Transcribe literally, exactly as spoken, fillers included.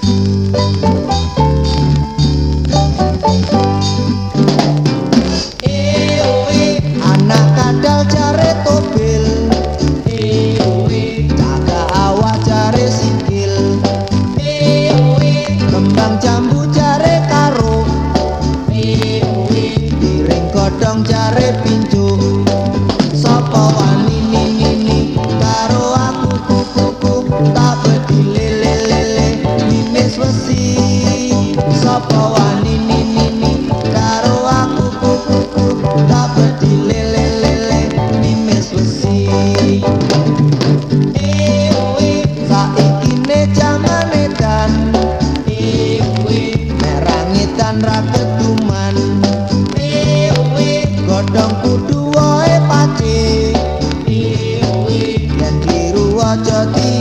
Anak kadal jare tobil, jaga awak jare sikil, kembang jambu jare karo, piring godhong jare pinjuk. Sapa wani nini karo aku kuku tak bedile lele mimis wesi. Sapa wani nini karo aku kuku tak bedile lele mimis wesi. Saiki ne jaman edan, merangitan ra keduman, godhong kudu wae pacik, yen kliru aja di